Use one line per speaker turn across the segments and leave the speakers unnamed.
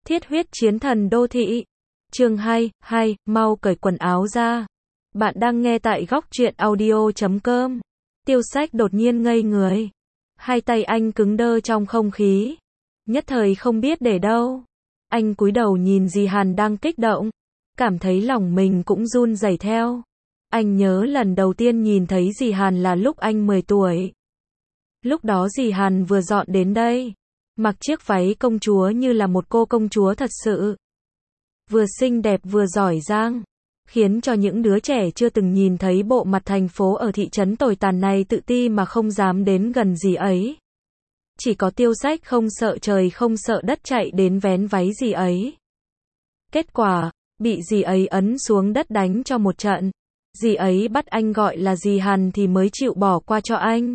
Thiết huyết chiến thần đô thị. Chương 2, mau cởi quần áo ra. Bạn đang nghe tại góc truyện audio.com. Tiêu Sách đột nhiên ngây người. Hai tay anh cứng đơ trong không khí. Nhất thời không biết để đâu. Anh cúi đầu nhìn dì Hàn đang kích động. Cảm thấy lòng mình cũng run rẩy theo. Anh nhớ lần đầu tiên nhìn thấy dì Hàn là lúc anh 10 tuổi. Lúc đó dì Hàn vừa dọn đến đây. Mặc chiếc váy công chúa như là một cô công chúa thật sự. Vừa xinh đẹp vừa giỏi giang. Khiến cho những đứa trẻ chưa từng nhìn thấy bộ mặt thành phố ở thị trấn tồi tàn này tự ti mà không dám đến gần dì ấy. Chỉ có Tiêu Sách không sợ trời không sợ đất chạy đến vén váy dì ấy. Kết quả, bị dì ấy ấn xuống đất đánh cho một trận. Dì ấy bắt anh gọi là dì Hàn thì mới chịu bỏ qua cho anh.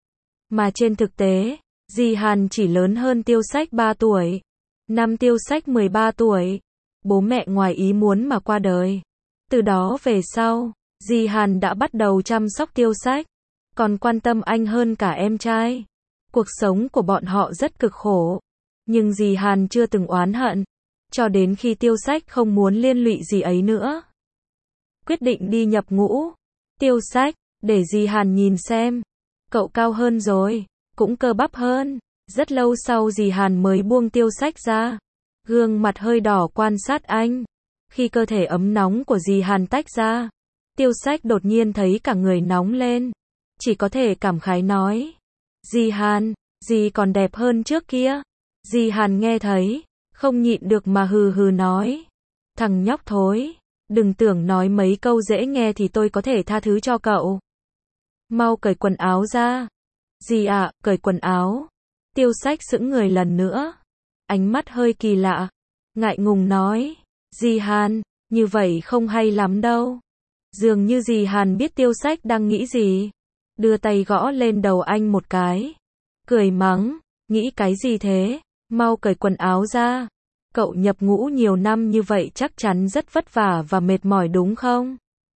Mà trên thực tế, dì Hàn chỉ lớn hơn Tiêu Sách 3 tuổi. Năm Tiêu Sách 13 tuổi. Bố mẹ ngoài ý muốn mà qua đời. Từ đó về sau, dì Hàn đã bắt đầu chăm sóc Tiêu Sách. Còn quan tâm anh hơn cả em trai. Cuộc sống của bọn họ rất cực khổ. Nhưng dì Hàn chưa từng oán hận. Cho đến khi Tiêu Sách không muốn liên lụy dì ấy nữa. Quyết định đi nhập ngũ. Tiêu Sách, để dì Hàn nhìn xem. Cậu cao hơn rồi, cũng cơ bắp hơn. Rất lâu sau dì Hàn mới buông Tiêu Sách ra. Gương mặt hơi đỏ quan sát anh. Khi cơ thể ấm nóng của dì Hàn tách ra, Tiêu Sách đột nhiên thấy cả người nóng lên. Chỉ có thể cảm khái nói. Dì Hàn, dì còn đẹp hơn trước kia. Dì Hàn nghe thấy, không nhịn được mà hừ hừ nói. Thằng nhóc thối, đừng tưởng nói mấy câu dễ nghe thì tôi có thể tha thứ cho cậu. Mau cởi quần áo ra. Dì ạ, cởi quần áo. Tiêu Sách sững người lần nữa. Ánh mắt hơi kỳ lạ. Ngại ngùng nói. Dì Hàn, như vậy không hay lắm đâu. Dường như dì Hàn biết Tiêu Sách đang nghĩ gì. Đưa tay gõ lên đầu anh một cái. Cười mắng. Nghĩ cái gì thế? Mau cởi quần áo ra. Cậu nhập ngũ nhiều năm như vậy chắc chắn rất vất vả và mệt mỏi đúng không?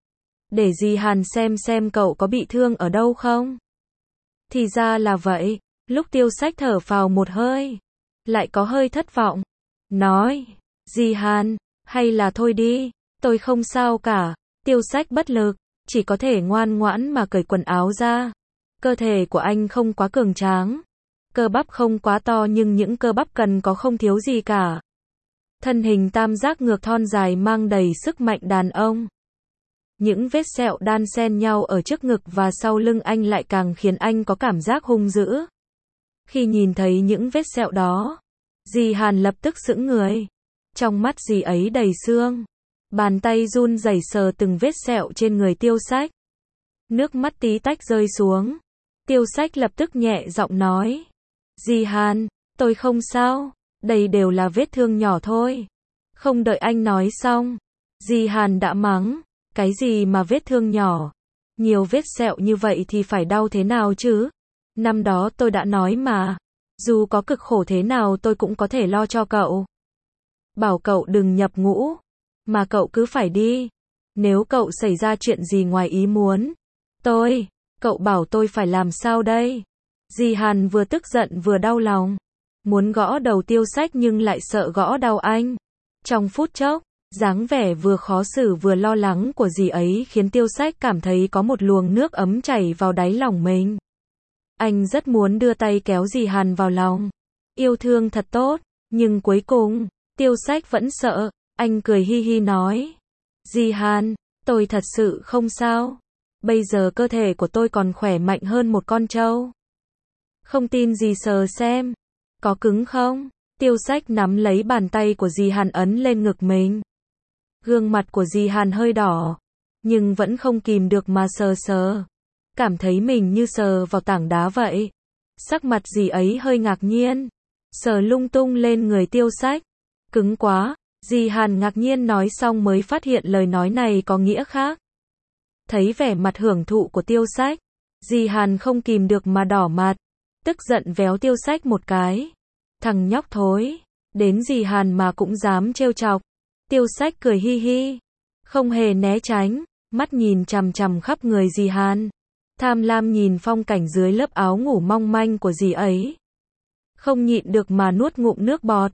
Để dì Hàn xem cậu có bị thương ở đâu không? Thì ra là vậy. Lúc Tiêu Sách thở phào một hơi. Lại có hơi thất vọng. Nói. Dì Hàn, hay là thôi đi. Tôi không sao cả. Tiêu Sách bất lực. Chỉ có thể ngoan ngoãn mà cởi quần áo ra. Cơ thể của anh không quá cường tráng. Cơ bắp không quá to nhưng những cơ bắp cần có không thiếu gì cả. Thân hình tam giác ngược thon dài mang đầy sức mạnh đàn ông. Những vết sẹo đan xen nhau ở trước ngực và sau lưng anh lại càng khiến anh có cảm giác hung dữ. Khi nhìn thấy những vết sẹo đó, dì Hàn lập tức sững người. Trong mắt dì ấy đầy xương. Bàn tay run rẩy sờ từng vết sẹo trên người Tiêu Sách. Nước mắt tí tách rơi xuống. Tiêu Sách lập tức nhẹ giọng nói. Dì Hàn, tôi không sao. Đây đều là vết thương nhỏ thôi. Không đợi anh nói xong, dì Hàn đã mắng. Cái gì mà vết thương nhỏ? Nhiều vết sẹo như vậy thì phải đau thế nào chứ? Năm đó tôi đã nói mà. Dù có cực khổ thế nào tôi cũng có thể lo cho cậu. Bảo cậu đừng nhập ngũ. Mà cậu cứ phải đi. Nếu cậu xảy ra chuyện gì ngoài ý muốn. Cậu bảo tôi phải làm sao đây? Dì Hàn vừa tức giận vừa đau lòng. Muốn gõ đầu Tiêu Sách nhưng lại sợ gõ đau anh. Trong phút chốc, dáng vẻ vừa khó xử vừa lo lắng của dì ấy khiến Tiêu Sách cảm thấy có một luồng nước ấm chảy vào đáy lòng mình. Anh rất muốn đưa tay kéo dì Hàn vào lòng. Yêu thương thật tốt, nhưng cuối cùng, Tiêu Sách vẫn sợ. Anh cười hi hi nói. Dì Hàn, tôi thật sự không sao. Bây giờ cơ thể của tôi còn khỏe mạnh hơn một con trâu. Không tin dì sờ xem. Có cứng không? Tiêu Sách nắm lấy bàn tay của dì Hàn ấn lên ngực mình. Gương mặt của dì Hàn hơi đỏ. Nhưng vẫn không kìm được mà sờ. Cảm thấy mình như sờ vào tảng đá vậy. Sắc mặt dì ấy hơi ngạc nhiên. Sờ lung tung lên người Tiêu Sách. Cứng quá. Dì Hàn ngạc nhiên nói xong mới phát hiện lời nói này có nghĩa khác. Thấy vẻ mặt hưởng thụ của Tiêu Sách. Dì Hàn không kìm được mà đỏ mặt. Tức giận véo Tiêu Sách một cái. Thằng nhóc thối. Đến dì Hàn mà cũng dám trêu chọc. Tiêu Sách cười hi hi. Không hề né tránh. Mắt nhìn chằm chằm khắp người dì Hàn. Tham lam nhìn phong cảnh dưới lớp áo ngủ mong manh của dì ấy. Không nhịn được mà nuốt ngụm nước bọt.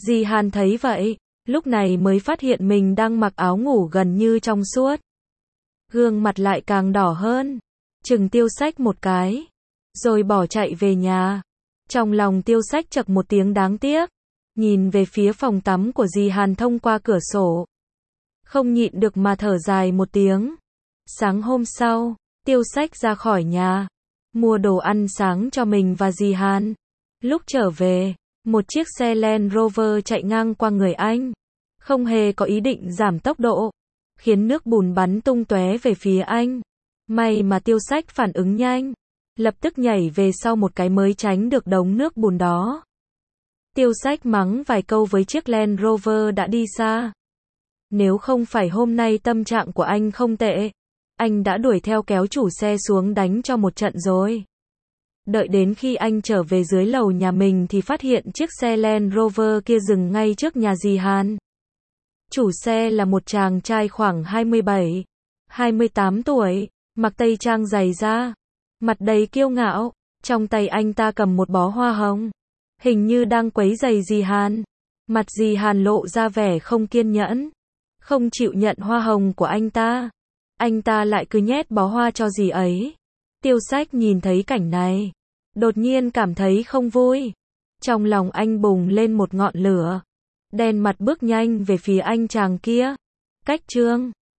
Di Hàn thấy vậy, lúc này mới phát hiện mình đang mặc áo ngủ gần như trong suốt. Gương mặt lại càng đỏ hơn, chừng Tiêu Sách một cái, rồi bỏ chạy về nhà. Trong lòng Tiêu Sách chậc một tiếng đáng tiếc, nhìn về phía phòng tắm của Di Hàn thông qua cửa sổ. Không nhịn được mà thở dài một tiếng. Sáng hôm sau, Tiêu Sách ra khỏi nhà, mua đồ ăn sáng cho mình và Di Hàn. Lúc trở về, một chiếc xe Land Rover chạy ngang qua người anh, không hề có ý định giảm tốc độ, khiến nước bùn bắn tung tóe về phía anh. May mà Tiêu Sách phản ứng nhanh, lập tức nhảy về sau một cái mới tránh được đống nước bùn đó. Tiêu Sách mắng vài câu với chiếc Land Rover đã đi xa. Nếu không phải hôm nay tâm trạng của anh không tệ, anh đã đuổi theo kéo chủ xe xuống đánh cho một trận rồi. Đợi đến khi anh trở về dưới lầu nhà mình thì phát hiện chiếc xe Land Rover kia dừng ngay trước nhà Di Hàn. Chủ xe là một chàng trai khoảng 27, 28 tuổi, mặc tây trang dày da, mặt đầy kiêu ngạo, trong tay anh ta cầm một bó hoa hồng, hình như đang quấy rầy Di Hàn. Mặt Di Hàn lộ ra vẻ không kiên nhẫn, không chịu nhận hoa hồng của anh ta lại cứ nhét bó hoa cho dì ấy. Tiêu Sách nhìn thấy cảnh này, đột nhiên cảm thấy không vui. Trong lòng anh bùng lên một ngọn lửa, đen mặt bước nhanh về phía anh chàng kia. Cách chương